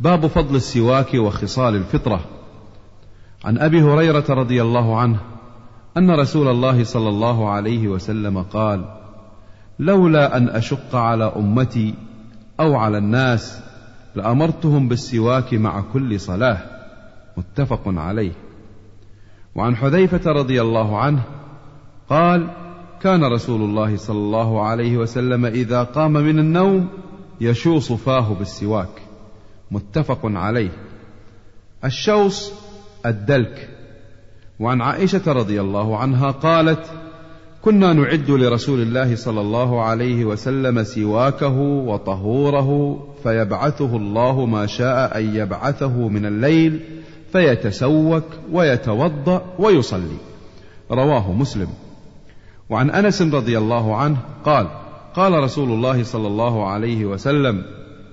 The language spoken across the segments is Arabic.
باب فضل السواك وخصال الفطرة. عن أبي هريرة رضي الله عنه أن رسول الله صلى الله عليه وسلم قال: لولا أن أشق على أمتي أو على الناس لأمرتهم بالسواك مع كل صلاة. متفق عليه. وعن حذيفة رضي الله عنه قال: كان رسول الله صلى الله عليه وسلم إذا قام من النوم يشوص فاه بالسواك. متفق عليه. الشوص الدلك. وعن عائشة رضي الله عنها قالت: كنا نعد لرسول الله صلى الله عليه وسلم سواكه وطهوره فيبعثه الله ما شاء أن يبعثه من الليل فيتسوك ويتوضأ ويصلي. رواه مسلم. وعن أنس رضي الله عنه قال: قال رسول الله صلى الله عليه وسلم: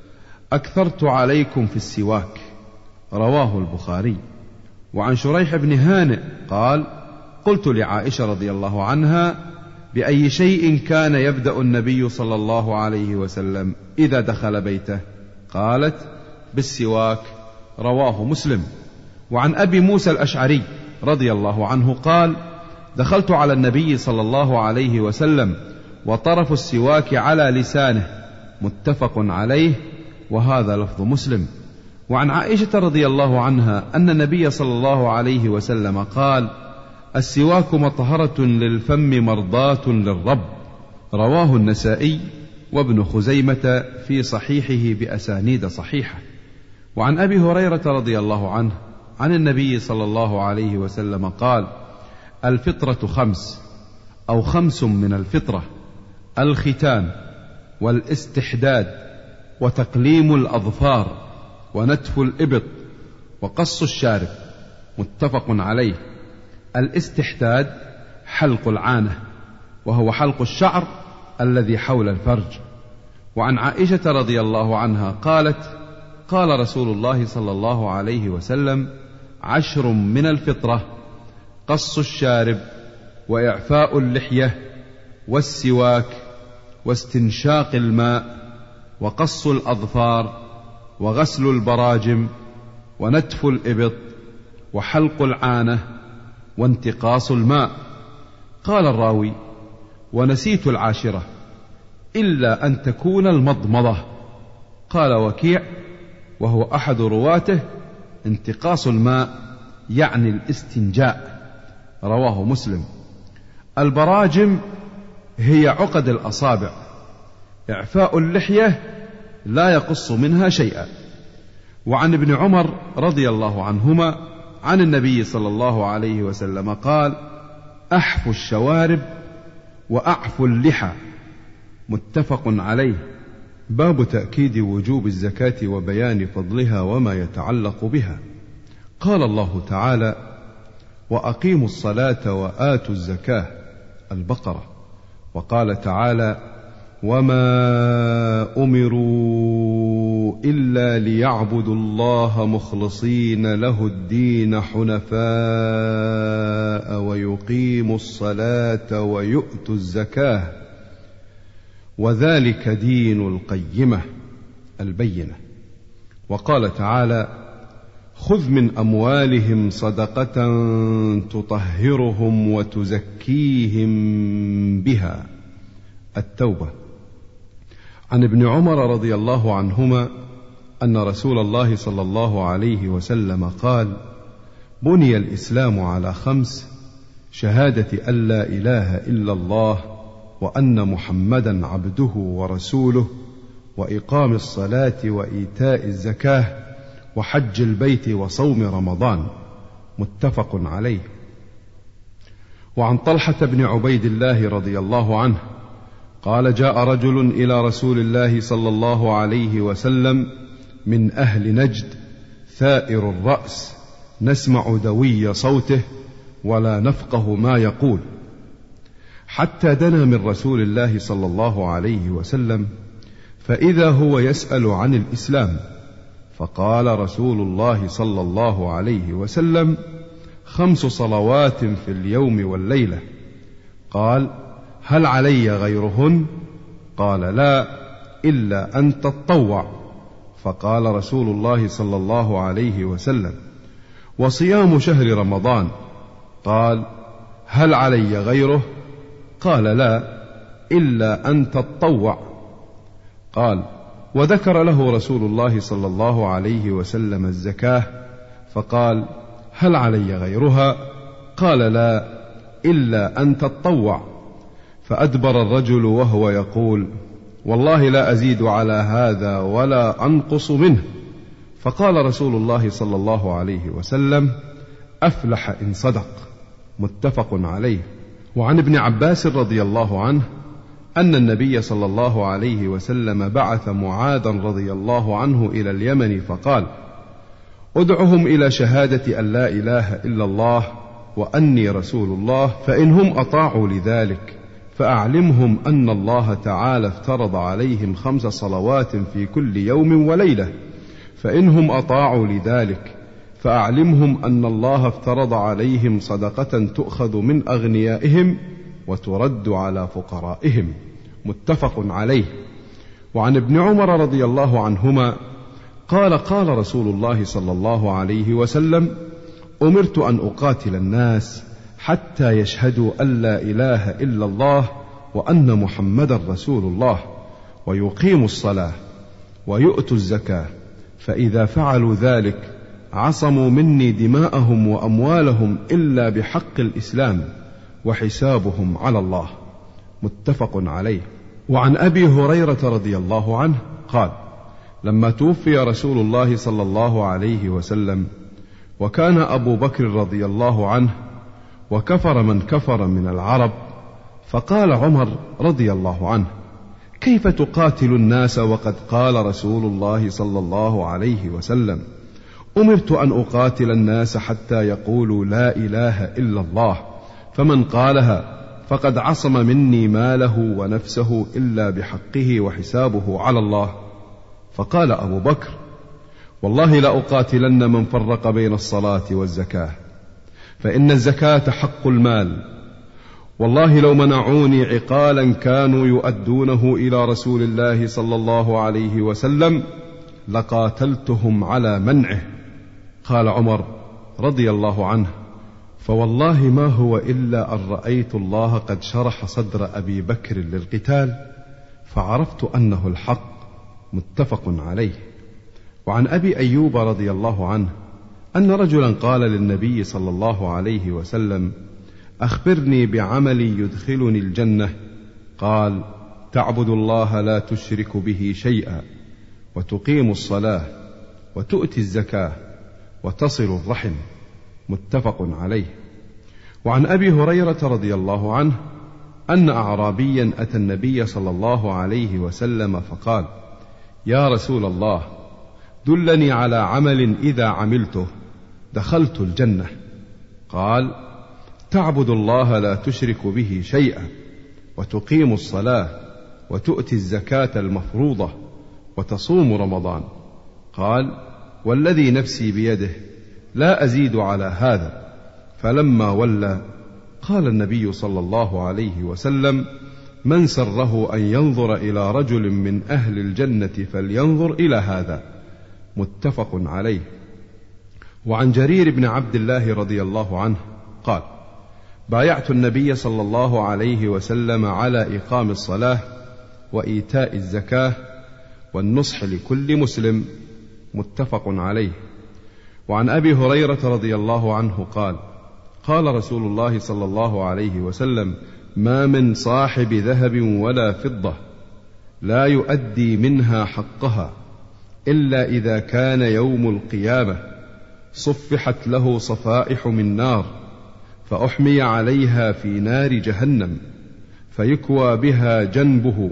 أكثرت عليكم في السواك. رواه البخاري. وعن شريح بن هانئ قال: قلت لعائشة رضي الله عنها: بأي شيء كان يبدأ النبي صلى الله عليه وسلم إذا دخل بيته؟ قالت: بالسواك. رواه مسلم. وعن أبي موسى الأشعري رضي الله عنه قال: دخلت على النبي صلى الله عليه وسلم وطرف السواك على لسانه. متفق عليه، وهذا لفظ مسلم. وعن عائشة رضي الله عنها أن النبي صلى الله عليه وسلم قال: السواك مطهرة للفم مرضاة للرب. رواه النسائي وابن خزيمة في صحيحه بأسانيد صحيحة. وعن أبي هريرة رضي الله عنه عن النبي صلى الله عليه وسلم قال: الفطرة 5 أو 5 من الفطرة: الختان والاستحداد وتقليم الأظفار ونتف الإبط وقص الشارب. متفق عليه. الاستحداد حلق العانة، وهو حلق الشعر الذي حول الفرج. وعن عائشة رضي الله عنها قالت: قال رسول الله صلى الله عليه وسلم: 10 من الفطرة: قص الشارب وإعفاء اللحية والسواك واستنشاق الماء وقص الأظفار وغسل البراجم ونتف الإبط وحلق العانة وانتقاص الماء. قال الراوي: ونسيت 10 إلا أن تكون المضمضة. قال وكيع وهو أحد رواته: انتقاص الماء يعني الاستنجاء. رواه مسلم. البراجم هي عقد الأصابع. إعفاء اللحية لا يقص منها شيئا. وعن ابن عمر رضي الله عنهما عن النبي صلى الله عليه وسلم قال: أحفوا الشوارب وأعفوا اللحى. متفق عليه. باب تأكيد وجوب الزكاة وبيان فضلها وما يتعلق بها. قال الله تعالى: وأقيموا الصلاة وآتوا الزكاة. البقرة. وقال تعالى: وما أمروا إلا ليعبدوا الله مخلصين له الدين حنفاء ويقيموا الصلاة ويؤتوا الزكاة وذلك دين القيمة. البينة. وقال تعالى: خذ من أموالهم صدقة تطهرهم وتزكيهم بها. التوبة. عن ابن عمر رضي الله عنهما أن رسول الله صلى الله عليه وسلم قال: بني الإسلام على 5: شهادة أن لا إله إلا الله وأن محمدا عبده ورسوله وإقام الصلاة وإيتاء الزكاة وحج البيت وصوم رمضان. متفق عليه. وعن طلحة بن عبيد الله رضي الله عنه قال: جاء رجل إلى رسول الله صلى الله عليه وسلم من أهل نجد ثائر الرأس، نسمع دوي صوته ولا نفقه ما يقول، حتى دنا من رسول الله صلى الله عليه وسلم، فإذا هو يسأل عن الإسلام، فقال رسول الله صلى الله عليه وسلم: 5 صلوات في اليوم والليلة. قال: هل علي غيرهن؟ قال: لا، إلا أن تطوع. فقال رسول الله صلى الله عليه وسلم: وصيام شهر رمضان. قال: هل علي غيره؟ قال: لا، إلا أن تتطوع. قال: وذكر له رسول الله صلى الله عليه وسلم الزكاة، فقال: هل علي غيرها؟ قال: لا، إلا أن تتطوع. فأدبر الرجل وهو يقول: والله لا أزيد على هذا ولا أنقص منه. فقال رسول الله صلى الله عليه وسلم: أفلح إن صدق. متفق عليه. وعن ابن عباس رضي الله عنه أن النبي صلى الله عليه وسلم بعث معاذا رضي الله عنه إلى اليمن فقال: ادعهم إلى شهادة أن لا إله إلا الله وأني رسول الله، فإنهم أطاعوا لذلك فأعلمهم أن الله تعالى افترض عليهم 5 صلوات في كل يوم وليلة، فإنهم أطاعوا لذلك فأعلمهم أن الله افترض عليهم صدقة تؤخذ من أغنيائهم وترد على فقرائهم. متفق عليه. وعن ابن عمر رضي الله عنهما قال: قال رسول الله صلى الله عليه وسلم: أمرت أن أقاتل الناس حتى يشهدوا أن لا إله إلا الله وأن محمدا رسول الله، ويقيموا الصلاة ويؤتوا الزكاة، فإذا فعلوا ذلك عصموا مني دماءهم وأموالهم إلا بحق الإسلام وحسابهم على الله. متفق عليه. وعن أبي هريرة رضي الله عنه قال: لما توفي رسول الله صلى الله عليه وسلم وكان أبو بكر رضي الله عنه وكفر من كفر من العرب، فقال عمر رضي الله عنه: كيف تقاتل الناس وقد قال رسول الله صلى الله عليه وسلم: أمرت أن أقاتل الناس حتى يقولوا لا إله إلا الله، فمن قالها فقد عصم مني ماله ونفسه إلا بحقه وحسابه على الله. فقال أبو بكر: والله لأقاتلن من فرق بين الصلاة والزكاة، فإن الزكاة حق المال، والله لو منعوني عقالا كانوا يؤدونه إلى رسول الله صلى الله عليه وسلم لقاتلتهم على منعه. قال عمر رضي الله عنه: فوالله ما هو إلا أن رأيت الله قد شرح صدر أبي بكر للقتال فعرفت أنه الحق. متفق عليه. وعن أبي أيوب رضي الله عنه أن رجلا قال للنبي صلى الله عليه وسلم: أخبرني بعمل يدخلني الجنة. قال: تعبد الله لا تشرك به شيئا، وتقيم الصلاة، وتؤتي الزكاة، وتصل الرحم. متفق عليه. وعن أبي هريرة رضي الله عنه أن أعرابيا أتى النبي صلى الله عليه وسلم فقال: يا رسول الله، دلني على عمل إذا عملته دخلت الجنة. قال: تعبد الله لا تشرك به شيئا، وتقيم الصلاة، وتؤتي الزكاة المفروضة، وتصوم رمضان. قال: والذي نفسي بيده لا أزيد على هذا. فلما ولى قال النبي صلى الله عليه وسلم: من سره أن ينظر إلى رجل من أهل الجنة فلينظر إلى هذا. متفق عليه. وعن جرير بن عبد الله رضي الله عنه قال: بايعت النبي صلى الله عليه وسلم على إقام الصلاة وإيتاء الزكاة والنصح لكل مسلم. متفق عليه. وعن أبي هريرة رضي الله عنه قال: قال رسول الله صلى الله عليه وسلم: ما من صاحب ذهب ولا فضة لا يؤدي منها حقها إلا إذا كان يوم القيامة صفحت له صفائح من نار، فأحمي عليها في نار جهنم، فيكوى بها جنبه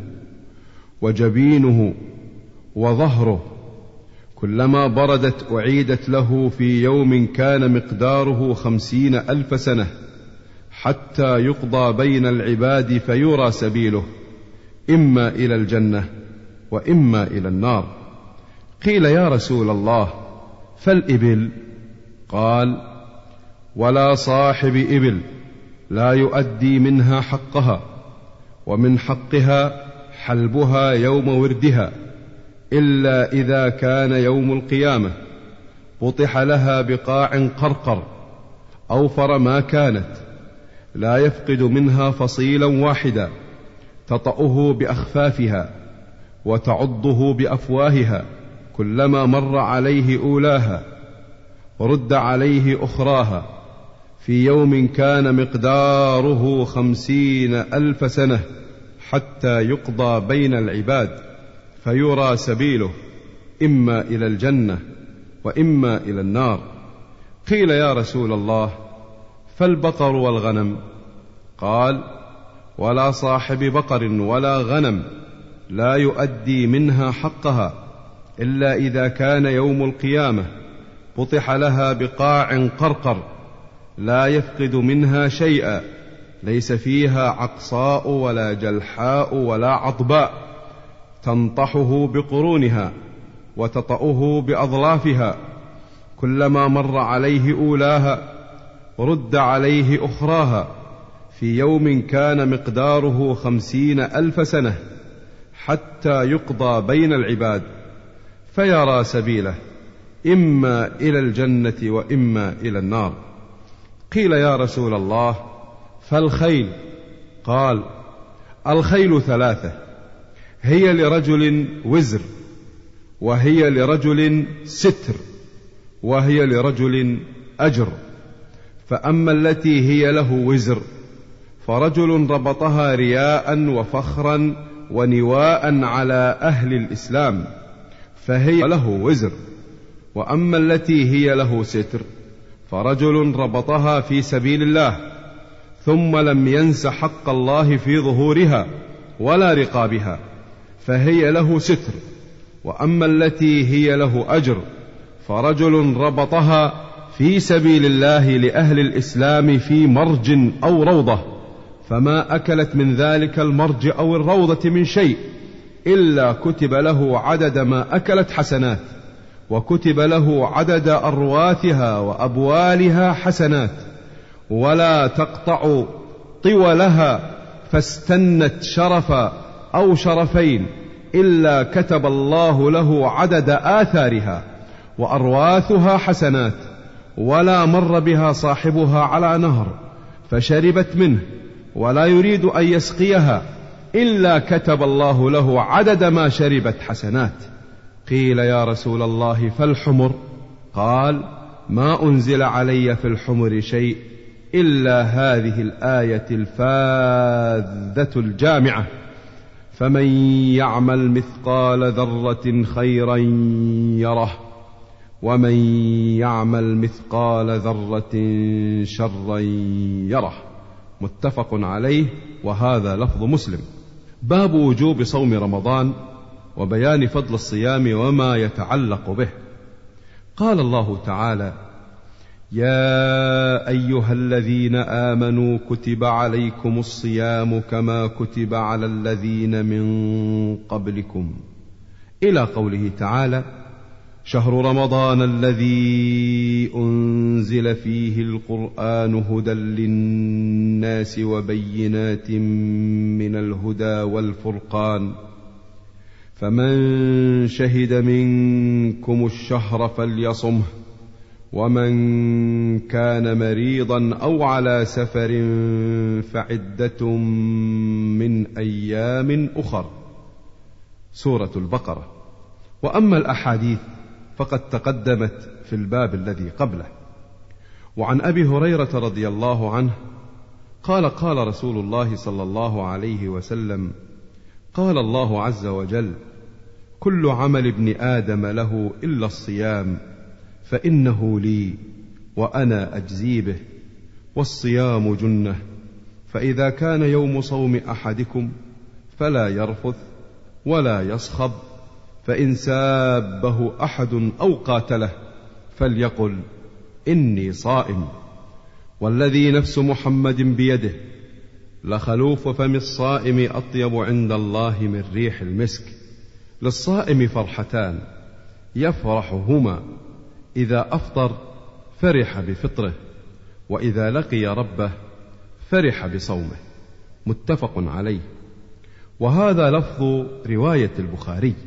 وجبينه وظهره، كلما بردت أعيدت له في يوم كان مقداره 50,000 سنة، حتى يقضى بين العباد فيرى سبيله إما إلى الجنة وإما إلى النار. قيل: يا رسول الله، فالإبل؟ قال: ولا صاحب إبل لا يؤدي منها حقها، ومن حقها حلبها يوم وردها، إلا إذا كان يوم القيامة بطح لها بقاع قرقر أوفر ما كانت، لا يفقد منها فصيلا واحدا، تطأه بأخفافها وتعضه بأفواهها، كلما مر عليه أولاها رد عليه أخراها، في يوم كان مقداره 50,000 سنة، حتى يقضى بين العباد فيرى سبيله إما إلى الجنة وإما إلى النار. قيل يا رسول الله فالبقر والغنم؟ قال ولا صاحب بقر ولا غنم لا يؤدي منها حقها إلا إذا كان يوم القيامة بطح لها بقاع قرقر لا يفقد منها شيئا، ليس فيها عقصاء ولا جلحاء ولا عطباء، تنطحه بقرونها وتطأه بأظلافها، كلما مر عليه أولاها رد عليه أخراها، في يوم كان مقداره 50,000 سنة، حتى يقضى بين العباد فيرى سبيله إما إلى الجنة وإما إلى النار. قيل يا رسول الله فالخيل؟ قال الخيل 3، هي لرجل وزر، وهي لرجل ستر، وهي لرجل أجر. فأما التي هي له وزر فرجل ربطها رياء وفخرا ونواء على أهل الإسلام فهي له وزر، وأما التي هي له ستر فرجل ربطها في سبيل الله ثم لم ينس حق الله في ظهورها ولا رقابها فهي له ستر، وأما التي هي له أجر فرجل ربطها في سبيل الله لأهل الإسلام في مرج أو روضة، فما أكلت من ذلك المرج أو الروضة من شيء إلا كتب له عدد ما أكلت حسنات، وكتب له عدد أرواثها وأبوالها حسنات، ولا تقطع طولها فاستنت شرفا أو شرفين إلا كتب الله له عدد آثارها وأرواثها حسنات، ولا مر بها صاحبها على نهر فشربت منه ولا يريد أن يسقيها إلا كتب الله له عدد ما شربت حسنات. قيل يا رسول الله فالحمر؟ قال ما أنزل علي في الحمر شيء إلا هذه الآية الفاذة الجامعة: فمن يعمل مثقال ذرة خيرا يره ومن يعمل مثقال ذرة شرا يره. متفق عليه، وهذا لفظ مسلم. باب وجوب صوم رمضان وبيان فضل الصيام وما يتعلق به. قال الله تعالى: يا أيها الذين آمنوا كتب عليكم الصيام كما كتب على الذين من قبلكم، إلى قوله تعالى: شهر رمضان الذي أنزل فيه القرآن هدى للناس وبينات من الهدى والفرقان، فمن شهد منكم الشهر فليصمه، ومن كان مريضا أو على سفر فعدة من أيام أخر. سورة البقرة. وأما الأحاديث فقد تقدمت في الباب الذي قبله. وعن أبي هريرة رضي الله عنه قال: قال رسول الله صلى الله عليه وسلم: قال الله عز وجل: كل عمل ابن آدم له إلا الصيام فإنه لي وأنا أجزي به، والصيام جنة، فإذا كان يوم صوم أحدكم فلا يرفث ولا يصخب، فإن سابه أحد أو قاتله فليقل إني صائم، والذي نفس محمد بيده لخلوف فم الصائم أطيب عند الله من ريح المسك. للصائم فرحتان يفرحهما: إذا أفطر فرح بفطره، وإذا لقي ربه فرح بصومه. متفق عليه. وهذا لفظ رواية البخاري.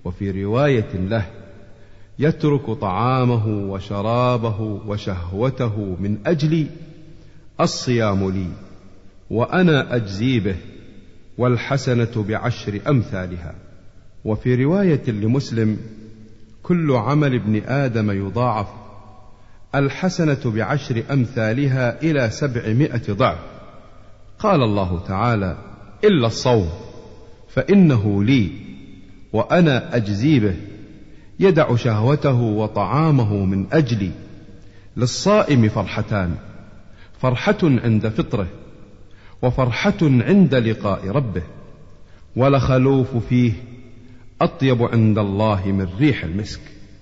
وفي رواية له: يترك طعامه وشرابه وشهوته من أجلي، الصيام لي وأنا أجزي به، والحسنة بعشر أمثالها. وفي رواية لمسلم: كل عمل ابن آدم يضاعف، الحسنة بعشر أمثالها إلى 700 ضعف. قال الله تعالى: إلا الصوم فإنه لي وأنا أجزي به، يدع شهوته وطعامه من أجلي. للصائم فرحتان: فرحة عند فطره، وفرحة عند لقاء ربه، ولخلوف فيه أطيب عند الله من ريح المسك.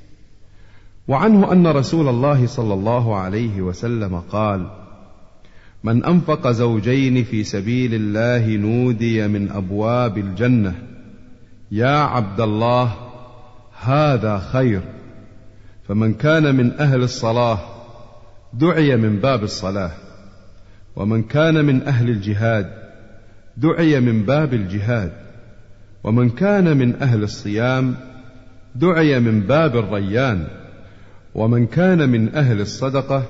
وعنه أن رسول الله صلى الله عليه وسلم قال: من أنفق زوجين في سبيل الله نودي من أبواب الجنة: يا عبد الله هذا خير. فمن كان من أهل الصلاة دعي من باب الصلاة، ومن كان من أهل الجهاد دعي من باب الجهاد، ومن كان من أهل الصيام دعي من باب الريان، ومن كان من أهل الصدقة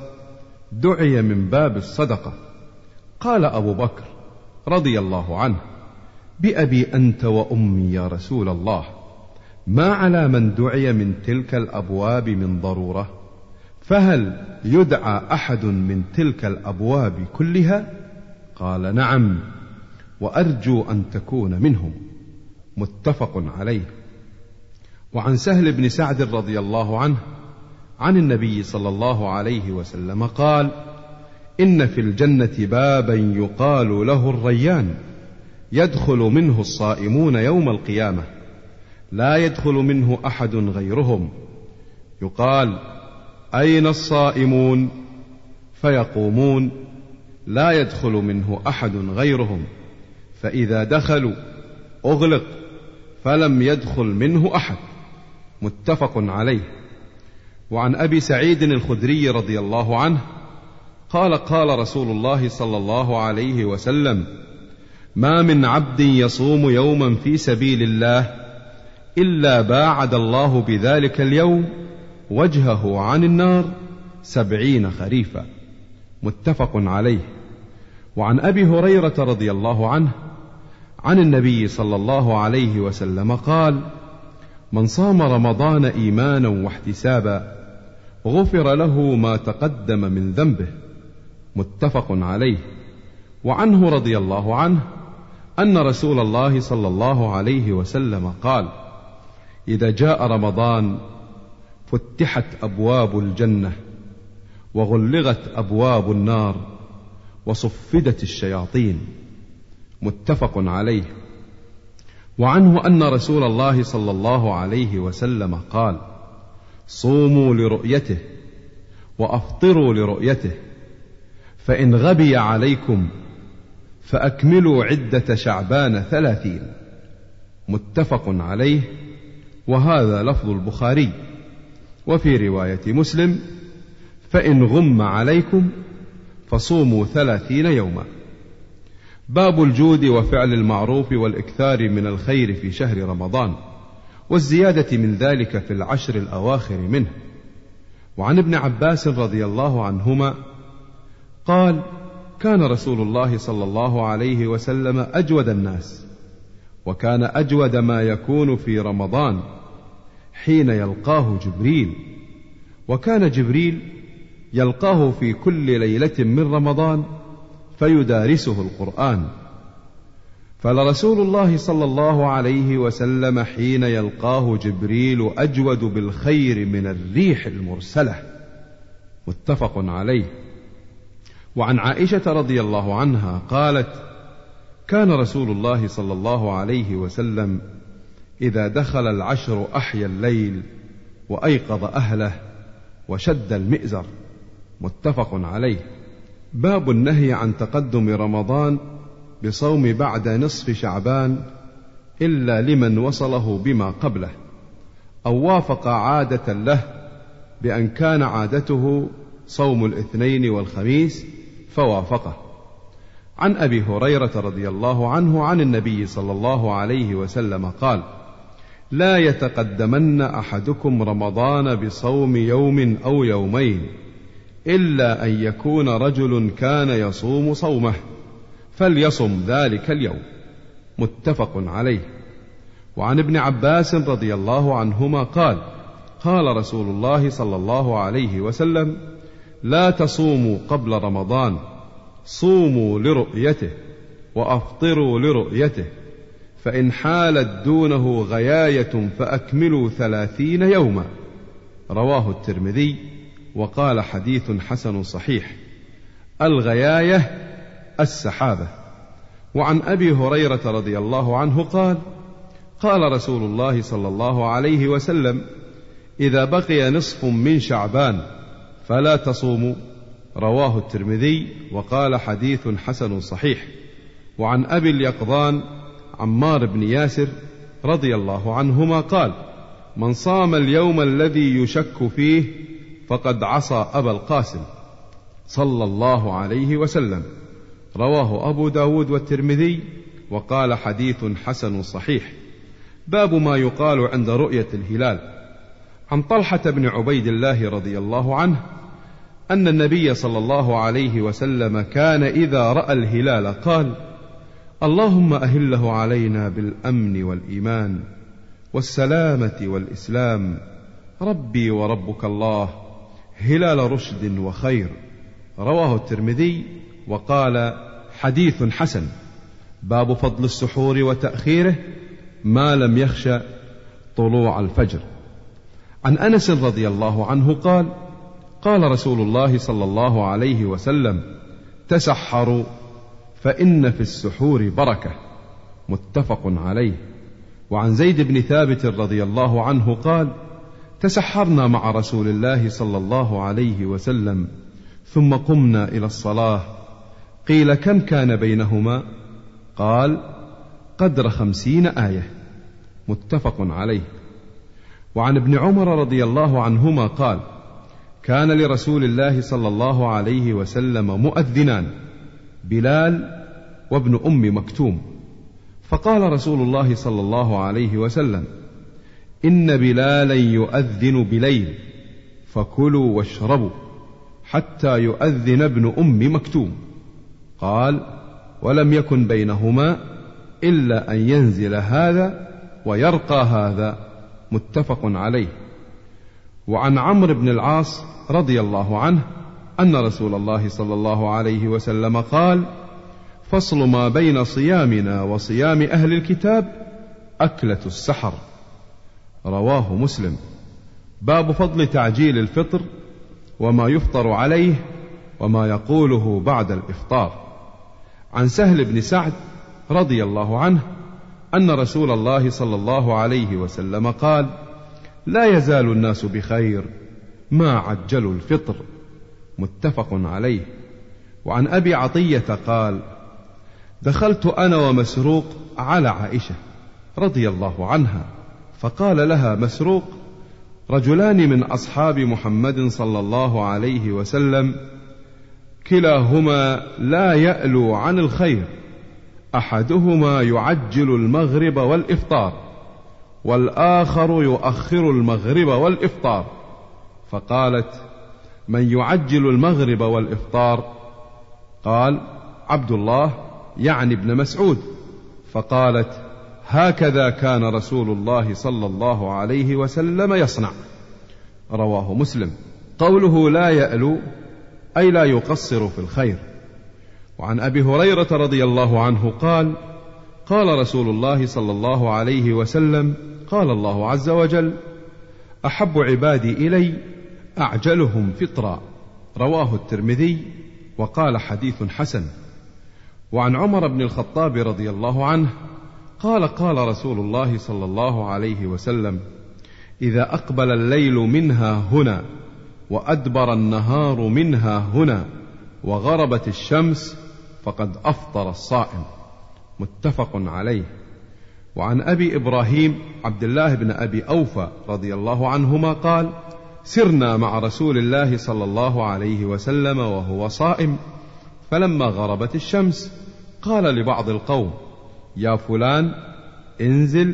دعي من باب الصدقة. قال أبو بكر رضي الله عنه: بأبي أنت وأمي يا رسول الله، ما على من دعي من تلك الأبواب من ضرورة؟ فهل يدعى أحد من تلك الأبواب كلها؟ قال: نعم، وأرجو أن تكون منهم. متفق عليه. وعن سهل بن سعد رضي الله عنه عن النبي صلى الله عليه وسلم قال: إن في الجنة بابا يقال له الريان، يدخل منه الصائمون يوم القيامة، لا يدخل منه أحد غيرهم. يقال: أين الصائمون؟ فيقومون: لا يدخل منه أحد غيرهم. فإذا دخلوا أغلق فلم يدخل منه أحد. متفق عليه. وعن أبي سعيد الخدري رضي الله عنه قال: قال رسول الله صلى الله عليه وسلم: ما من عبد يصوم يوما في سبيل الله إلا باعد الله بذلك اليوم وجهه عن النار 70 خريفا. متفق عليه. وعن أبي هريرة رضي الله عنه عن النبي صلى الله عليه وسلم قال: من صام رمضان إيمانا واحتسابا غفر له ما تقدم من ذنبه. متفق عليه. وعنه رضي الله عنه أن رسول الله صلى الله عليه وسلم قال: إذا جاء رمضان فتحت أبواب الجنة وغلغت أبواب النار وصفدت الشياطين. متفق عليه. وعنه أن رسول الله صلى الله عليه وسلم قال: صوموا لرؤيته وأفطروا لرؤيته، فإن غبي عليكم فأكملوا عدة شعبان 30. متفق عليه. وهذا لفظ البخاري. وفي رواية مسلم: فإن غم عليكم فصوموا 30 يوما. باب الجود وفعل المعروف والإكثار من الخير في شهر رمضان، والزيادة من ذلك في العشر الأواخر منه. وعن ابن عباس رضي الله عنهما قال: كان رسول الله صلى الله عليه وسلم أجود الناس، وكان أجود ما يكون في رمضان حين يلقاه جبريل، وكان جبريل يلقاه في كل ليلة من رمضان فيدارسه القرآن. فلرسول الله صلى الله عليه وسلم حين يلقاه جبريل أجود بالخير من الريح المرسلة. متفق عليه. وعن عائشة رضي الله عنها قالت: كان رسول الله صلى الله عليه وسلم إذا دخل العشر أحيا الليل وأيقظ أهله وشد المئزر. متفق عليه. باب النهي عن تقدم رمضان بصوم بعد نصف شعبان إلا لمن وصله بما قبله، أو وافق عادة له بأن كان عادته صوم الاثنين والخميس فوافقه. عن أبي هريرة رضي الله عنه عن النبي صلى الله عليه وسلم قال: لا يتقدمن أحدكم رمضان بصوم يوم أو يومين إلا أن يكون رجل كان يصوم صومه فليصم ذلك اليوم. متفق عليه. وعن ابن عباس رضي الله عنهما قال: قال رسول الله صلى الله عليه وسلم: لا تصوموا قبل رمضان، صوموا لرؤيته وأفطروا لرؤيته، فإن حالت دونه غياية فأكملوا 30 يوما. رواه الترمذي وقال: حديث حسن صحيح. الغياية السحابة. وعن أبي هريرة رضي الله عنه قال: قال رسول الله صلى الله عليه وسلم: إذا بقي نصف من شعبان فلا تصوموا. رواه الترمذي وقال: حديث حسن صحيح. وعن أبي اليقظان عمار بن ياسر رضي الله عنهما قال: من صام اليوم الذي يشك فيه فقد عصى أبا القاسم صلى الله عليه وسلم. رواه أبو داود والترمذي وقال: حديث حسن صحيح. باب ما يقال عند رؤية الهلال. عن طلحة بن عبيد الله رضي الله عنه أن النبي صلى الله عليه وسلم كان إذا رأى الهلال قال: اللهم أهله علينا بالأمن والإيمان والسلامة والإسلام، ربي وربك الله، هلال رشد وخير. رواه الترمذي وقال: حديث حسن. باب فضل السحور وتأخيره ما لم يخشى طلوع الفجر. عن أنس رضي الله عنه قال: قال رسول الله صلى الله عليه وسلم: تسحروا فإن في السحور بركة. متفق عليه. وعن زيد بن ثابت رضي الله عنه قال: تسحرنا مع رسول الله صلى الله عليه وسلم ثم قمنا إلى الصلاة، قيل: كم كان بينهما؟ قال: قدر 50 آية. متفق عليه. وعن ابن عمر رضي الله عنهما قال: كان لرسول الله صلى الله عليه وسلم مؤذنان، بلال وابن أم مكتوم، فقال رسول الله صلى الله عليه وسلم: إن بلالا يؤذن بليل فكلوا واشربوا حتى يؤذن ابن أم مكتوم. قال: ولم يكن بينهما إلا أن ينزل هذا ويرقى هذا. متفق عليه. وعن عمرو بن العاص رضي الله عنه أن رسول الله صلى الله عليه وسلم قال: فصل ما بين صيامنا وصيام أهل الكتاب أكلة السحر. رواه مسلم. باب فضل تعجيل الفطر وما يفطر عليه وما يقوله بعد الإفطار. عن سهل بن سعد رضي الله عنه أن رسول الله صلى الله عليه وسلم قال: لا يزال الناس بخير ما عجلوا الفطر. متفق عليه. وعن أبي عطية قال: دخلت أنا ومسروق على عائشة رضي الله عنها، فقال لها مسروق: رجلان من أصحاب محمد صلى الله عليه وسلم كلاهما لا يألو عن الخير، أحدهما يعجل المغرب والإفطار والآخر يؤخر المغرب والإفطار. فقالت: من يعجل المغرب والإفطار؟ قال: عبد الله يعني ابن مسعود. فقالت: هكذا كان رسول الله صلى الله عليه وسلم يصنع. رواه مسلم. قوله لا يألو أي لا يقصر في الخير. وعن أبي هريرة رضي الله عنه قال: قال رسول الله صلى الله عليه وسلم: قال الله عز وجل: أحب عبادي إلي أعجلهم فطرا. رواه الترمذي وقال: حديث حسن. وعن عمر بن الخطاب رضي الله عنه قال: قال رسول الله صلى الله عليه وسلم: إذا أقبل الليل منها هنا وأدبر النهار منها هنا وغربت الشمس فقد أفطر الصائم. متفق عليه. وعن أبي إبراهيم عبد الله بن أبي أوفى رضي الله عنهما قال: سرنا مع رسول الله صلى الله عليه وسلم وهو صائم، فلما غربت الشمس قال لبعض القوم: يا فلان انزل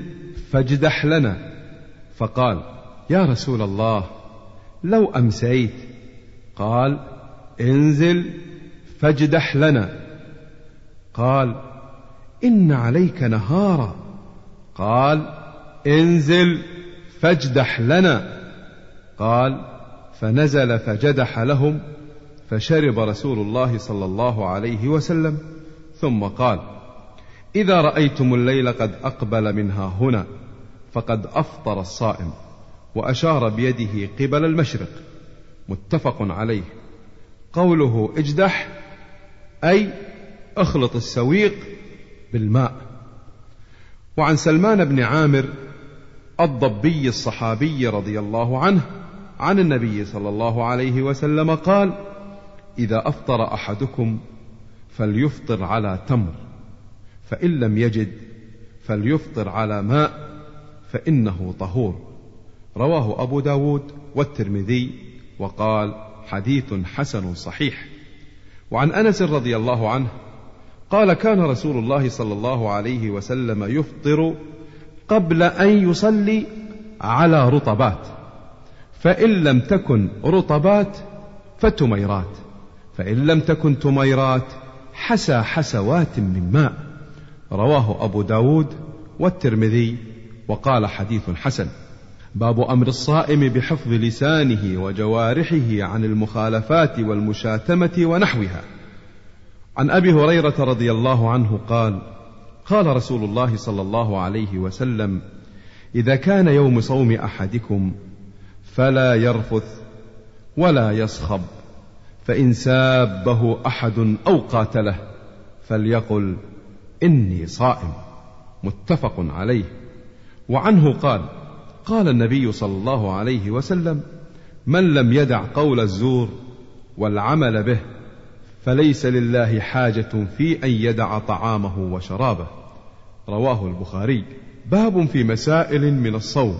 فاجدح لنا. فقال: يا رسول الله، لو أمسيت. قال: انزل فاجدح لنا. قال: إن عليك نهارا. قال: انزل فاجدح لنا. قال: فنزل فجدح لهم، فشرب رسول الله صلى الله عليه وسلم، ثم قال: إذا رأيتم الليل قد أقبل منها هنا فقد أفطر الصائم، وأشار بيده قبل المشرق. متفق عليه. قوله اجدح أي اخلط السويق بالماء. وعن سلمان بن عامر الضبي الصحابي رضي الله عنه عن النبي صلى الله عليه وسلم قال: إذا أفطر أحدكم فليفطر على تمر، فإن لم يجد فليفطر على ماء، فإنه طهور. رواه أبو داود والترمذي، وقال: حديث حسن صحيح. وعن أنس رضي الله عنه قال: كان رسول الله صلى الله عليه وسلم يفطر قبل أن يصلي على رطبات، فإن لم تكن رطبات فتميرات، فإن لم تكن تميرات حسى حسوات من ماء. رواه أبو داود والترمذي، وقال: حديث حسن. باب أمر الصائم بحفظ لسانه وجوارحه عن المخالفات والمشاتمة ونحوها. عن أبي هريرة رضي الله عنه قال: قال رسول الله صلى الله عليه وسلم: إذا كان يوم صوم أحدكم فلا يرفث ولا يصخب، فإن سابه أحد أو قاتله فليقل: إني صائم. متفق عليه. وعنه قال: قال النبي صلى الله عليه وسلم: من لم يدع قول الزور والعمل به فليس لله حاجة في أن يدع طعامه وشرابه. رواه البخاري. باب في مسائل من الصوم.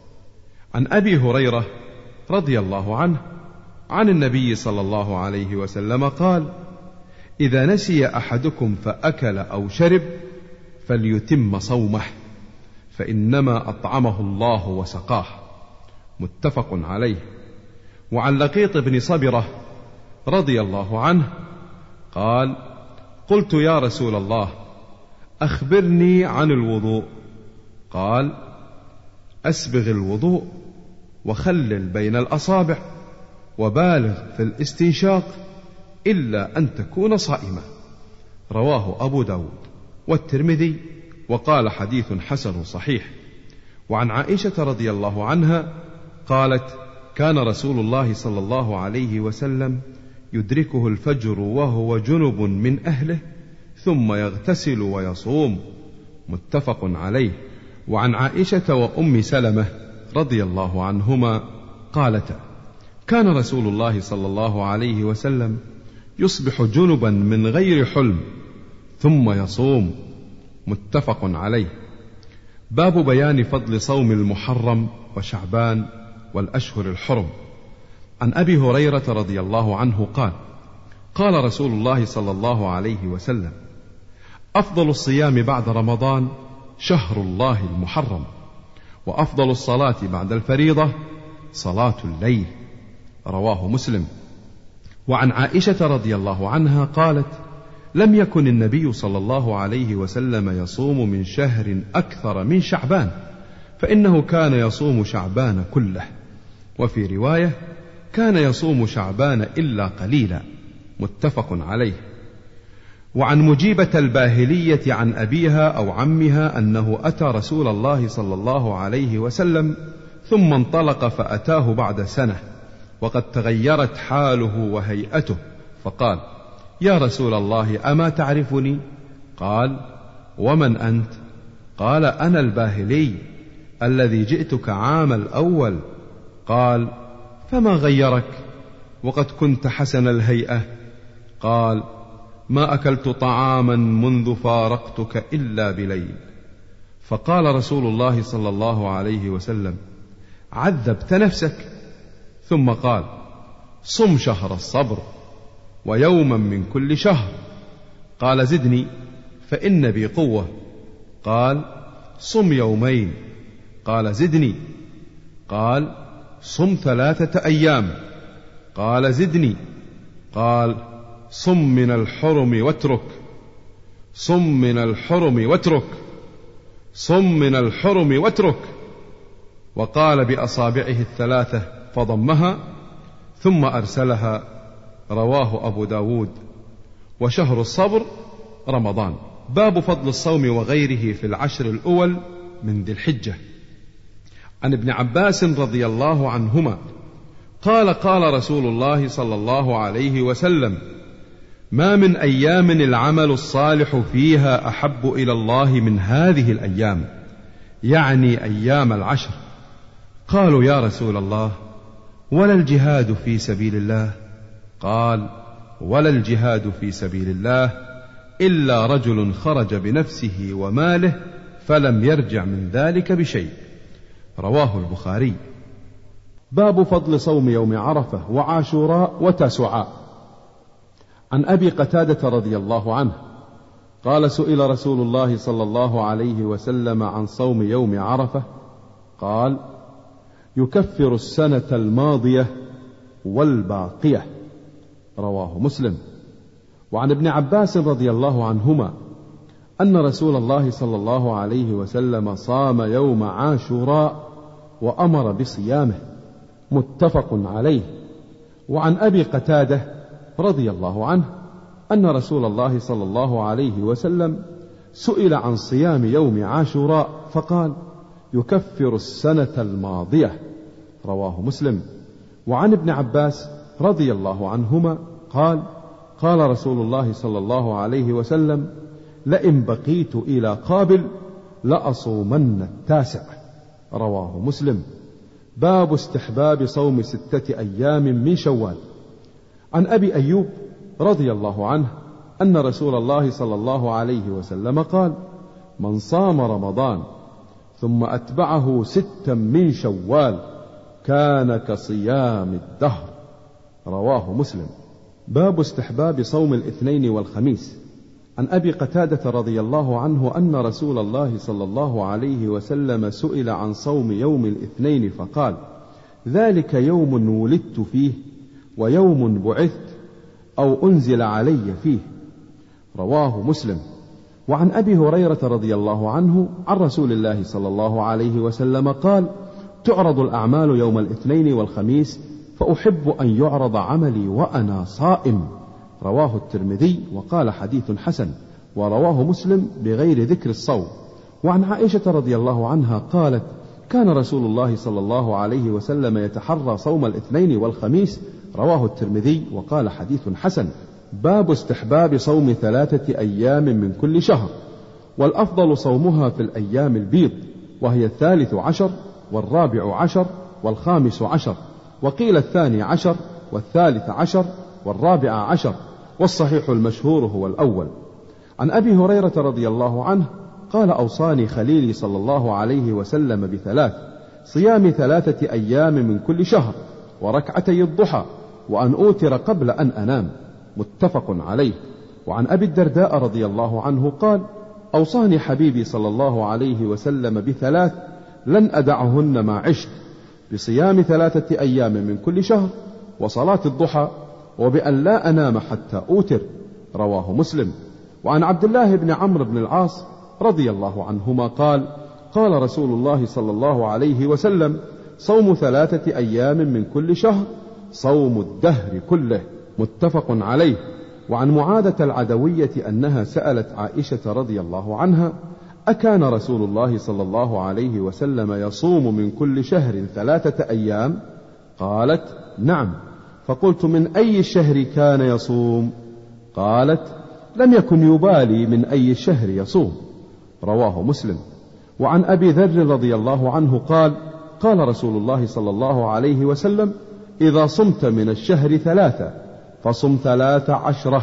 عن أبي هريرة رضي الله عنه عن النبي صلى الله عليه وسلم قال: إذا نسي أحدكم فأكل أو شرب فليتم صومه، فإنما أطعمه الله وسقاه. متفق عليه. وعن لقيط بن صبرة رضي الله عنه قال: قلت: يا رسول الله، أخبرني عن الوضوء. قال: أسبغ الوضوء وخلل بين الأصابع وبالغ في الاستنشاق إلا أن تكون صائما. رواه أبو داود والترمذي، وقال: حديث حسن صحيح. وعن عائشة رضي الله عنها قالت: كان رسول الله صلى الله عليه وسلم يدركه الفجر وهو جنب من أهله ثم يغتسل ويصوم. متفق عليه. وعن عائشة وأم سلمة رضي الله عنهما قالتا: كان رسول الله صلى الله عليه وسلم يصبح جنبا من غير حلم ثم يصوم. متفق عليه. باب بيان فضل صوم المحرم وشعبان والأشهر الحرم. عن أبي هريرة رضي الله عنه قال: قال رسول الله صلى الله عليه وسلم: أفضل الصيام بعد رمضان شهر الله المحرم، وأفضل الصلاة بعد الفريضة صلاة الليل. رواه مسلم. وعن عائشة رضي الله عنها قالت: لم يكن النبي صلى الله عليه وسلم يصوم من شهر أكثر من شعبان، فإنه كان يصوم شعبان كله. وفي رواية: كان يصوم شعبان إلا قليلا. متفق عليه. وعن مجيبة الباهلية عن أبيها أو عمها أنه أتى رسول الله صلى الله عليه وسلم ثم انطلق فأتاه بعد سنة وقد تغيرت حاله وهيئته، فقال: يا رسول الله، أما تعرفني؟ قال: ومن أنت؟ قال: أنا الباهلي الذي جئتك عام الأول. قال: فما غيرك وقد كنت حسن الهيئة؟ قال: ما أكلت طعاما منذ فارقتك إلا بليل. فقال رسول الله صلى الله عليه وسلم: عذبت نفسك. ثم قال: صم شهر الصبر ويوما من كل شهر. قال: زدني فإن بي قوة. قال: صم يومين قال زدني. قال صم 3 أيام. قال زدني. قال صم من الحرم واترك، صم من الحرم واترك، صم من الحرم واترك. وقال بأصابعه 3 فضمها ثم أرسلها. رواه أبو داود. وشهر الصبر رمضان. باب فضل الصوم وغيره في العشر الأول من ذي الحجة. عن ابن عباس رضي الله عنهما قال قال رسول الله صلى الله عليه وسلم: ما من أيام العمل الصالح فيها أحب إلى الله من هذه الأيام، يعني أيام العشر. قالوا يا رسول الله ولا الجهاد في سبيل الله؟ قال: ولا الجهاد في سبيل الله إلا رجل خرج بنفسه وماله فلم يرجع من ذلك بشيء. رواه البخاري. باب فضل صوم يوم عرفة وعاشوراء وتاسعاء. عن أبي قتادة رضي الله عنه قال: سئل رسول الله صلى الله عليه وسلم عن صوم يوم عرفة، قال: يكفر السنة الماضية والباقية. رواه مسلم. وعن ابن عباس رضي الله عنهما أن رسول الله صلى الله عليه وسلم صام يوم عاشوراء وأمر بصيامه، متفق عليه. وعن أبي قتادة رضي الله عنه أن رسول الله صلى الله عليه وسلم سئل عن صيام يوم عاشوراء فقال: يكفر السنة الماضية. رواه مسلم. وعن ابن عباس رضي الله عنهما قال: قال رسول الله صلى الله عليه وسلم: لئن بقيت إلى قابل لأصومن 9. رواه مسلم. باب استحباب صوم 6 أيام من شوال. عن أبي أيوب رضي الله عنه أن رسول الله صلى الله عليه وسلم قال: من صام رمضان ثم أتبعه 6 من شوال كان كصيام الدهر. رواه مسلم. باب استحباب صوم الاثنين والخميس. عن أبي قتادة رضي الله عنه أن رسول الله صلى الله عليه وسلم سئل عن صوم يوم الاثنين فقال: ذلك يوم ولدت فيه ويوم بعثت أو أنزل علي فيه. رواه مسلم. وعن أبي هريرة رضي الله عنه عن رسول الله صلى الله عليه وسلم قال: تعرض الأعمال يوم الاثنين والخميس فأحب أن يعرض عملي وأنا صائم. رواه الترمذي وقال حديث حسن. ورواه مسلم بغير ذكر الصوم. وعن عائشة رضي الله عنها قالت: كان رسول الله صلى الله عليه وسلم يتحرى صوم الاثنين والخميس. رواه الترمذي وقال حديث حسن. باب استحباب صوم 3 أيام من كل شهر، والأفضل صومها في الأيام البيض، وهي 13 و14 و15، وقيل 12 و13 و14، والصحيح المشهور هو الأول. عن أبي هريرة رضي الله عنه قال: أوصاني خليلي صلى الله عليه وسلم ب3: صيام 3 أيام من كل شهر، وركعتي الضحى، وأن أوتر قبل أن أنام. متفق عليه. وعن أبي الدرداء رضي الله عنه قال: أوصاني حبيبي صلى الله عليه وسلم ب3 لن أدعهن ما عشت: بصيام 3 أيام من كل شهر، وصلاة الضحى، وبأن لا أنام حتى أوتر. رواه مسلم. وعن عبد الله بن عمرو بن العاص رضي الله عنهما قال: قال رسول الله صلى الله عليه وسلم: صوم 3 أيام من كل شهر صوم الدهر كله. متفق عليه. وعن معاذة العدوية أنها سألت عائشة رضي الله عنها: أكان رسول الله صلى الله عليه وسلم يصوم من كل شهر 3 أيام؟ قالت: نعم. فقلت: من أي الشهر كان يصوم؟ قالت: لم يكن يبالي من أي الشهر يصوم. رواه مسلم. وعن أبي ذر رضي الله عنه قال: قال رسول الله صلى الله عليه وسلم: إذا صمت من الشهر 3 فصم 13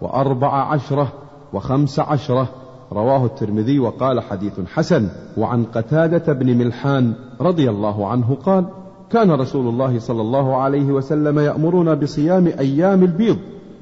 و14 و15. رواه الترمذي وقال حديث حسن. وعن قتادة بن ملحان رضي الله عنه قال: كان رسول الله صلى الله عليه وسلم يأمرنا بصيام أيام البيض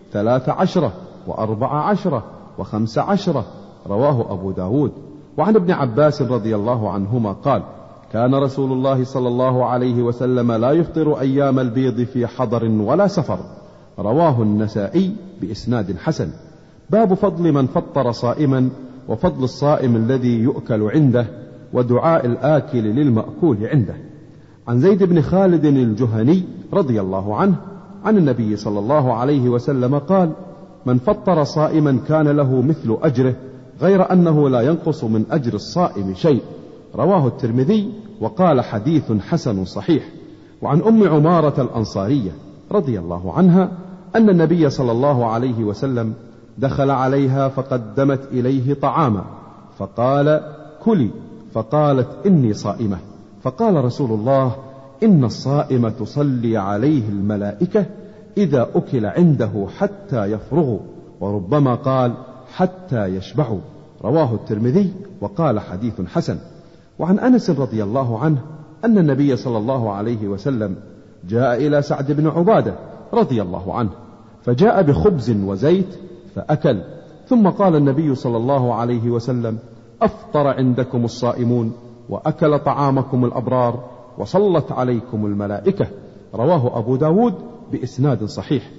13 و14 و15. رواه أبو داود. وعن ابن عباس رضي الله عنهما قال: كان رسول الله صلى الله عليه وسلم لا يفطر أيام البيض في حضر ولا سفر. رواه النسائي بإسناد حسن. باب فضل من فطر صائما، وفضل الصائم الذي يؤكل عنده، ودعاء الآكل للمأكول عنده. عن زيد بن خالد الجهني رضي الله عنه عن النبي صلى الله عليه وسلم قال: من فطر صائما كان له مثل أجره، غير أنه لا ينقص من أجر الصائم شيء. رواه الترمذي وقال: حديث حسن صحيح. وعن أم عمارة الأنصارية رضي الله عنها أن النبي صلى الله عليه وسلم دخل عليها فقدمت إليه طعاما فقال: كلي، فقالت: إني صائمة. فقال رسول الله: إن الصائم تصلي عليه الملائكة إذا أكل عنده حتى يفرغوا، وربما قال: حتى يشبعوا. رواه الترمذي وقال: حديث حسن. وعن أنس رضي الله عنه أن النبي صلى الله عليه وسلم جاء إلى سعد بن عبادة رضي الله عنه فجاء بخبز وزيت فأكل، ثم قال النبي صلى الله عليه وسلم: أفطر عندكم الصائمون، وأكل طعامكم الأبرار، وصلت عليكم الملائكة. رواه أبو داود بإسناد صحيح.